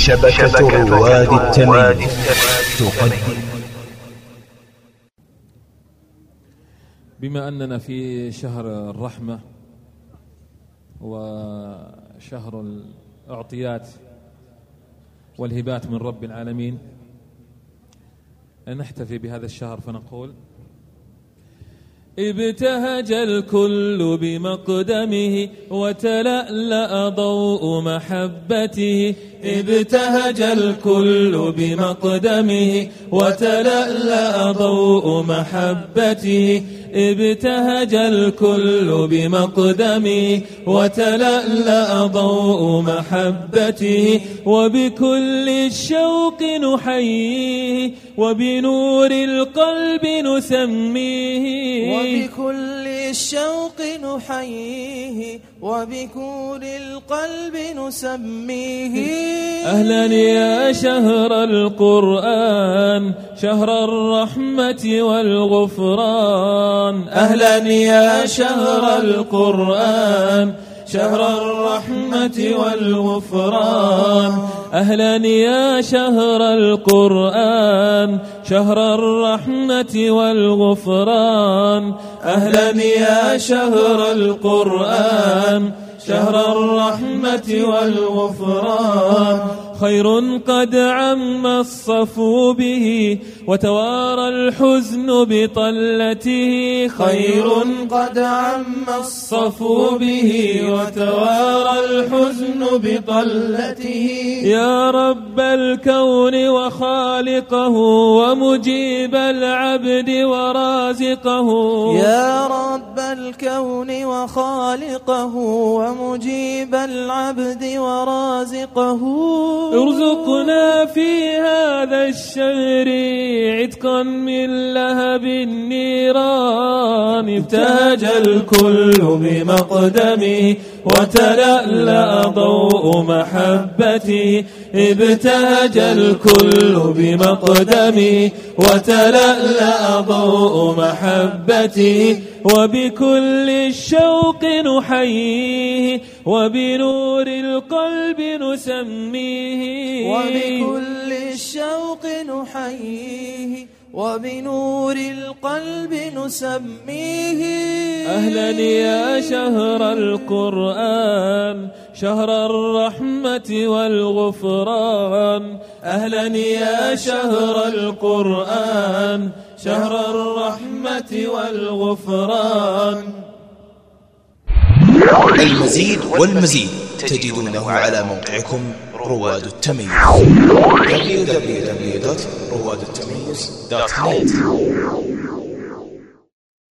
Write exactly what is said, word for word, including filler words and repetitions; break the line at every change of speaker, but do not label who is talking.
شبكة رواد التمييز تقدم.
بما أننا في شهر الرحمة وشهر الأعطيات والهبات من رب العالمين، نحتفي بهذا الشهر فنقول: ابتهج الكل بمقدمه وتلألأ ضوء محبته. ابتهج الكل بمقدمه وتلألأ ضوء محبته. ابتهج الكل بمقدمه وتلألأ ضوء محبته. وبكل الشوق نحييه وبنور القلب نسميه.
وبكل الشوق نحييه وبكل القلب نسميه.
أهلا يا شهر القرآن شهر الرحمة والغفران.
أهلا يا شهر القرآن شهر الرحمة والغفران.
أهلا يا شهر القرآن شهر الرحمة والغفران.
أهلا يا شهر القرآن شهر الرحمة والغفران.
خير قد عم الصفو به وتوارى الحزن بطلته.
خير قد عم الصفو به وتوارى الحزن بطلته.
يا رب الكون وخالقه ومجيب العبد ورازقه.
يا رب الكون وخالقه ومجيب العبد ورازقه.
ارزقنا في هذا الشهر عتقا من لهب النيران.
ابتهج الكل بمقدمه وتلألأ ضوء محبته. ابتهج الكل بمقدمه وتلألأ ضوء محبته.
وبكل الشوق نحييه وبنور القلب نسميه.
وبكل الشوق نحييه وبنور القلب نسميه.
أهلا يا شهر القرآن شهر الرحمة والغفران.
أهلا يا شهر القرآن شهر الرحمة والغفران.
المزيد والمزيد تجدونه على موقعكم رواد التمييز دبليو دبليو دبليو دوت رواد التمييز دوت نت.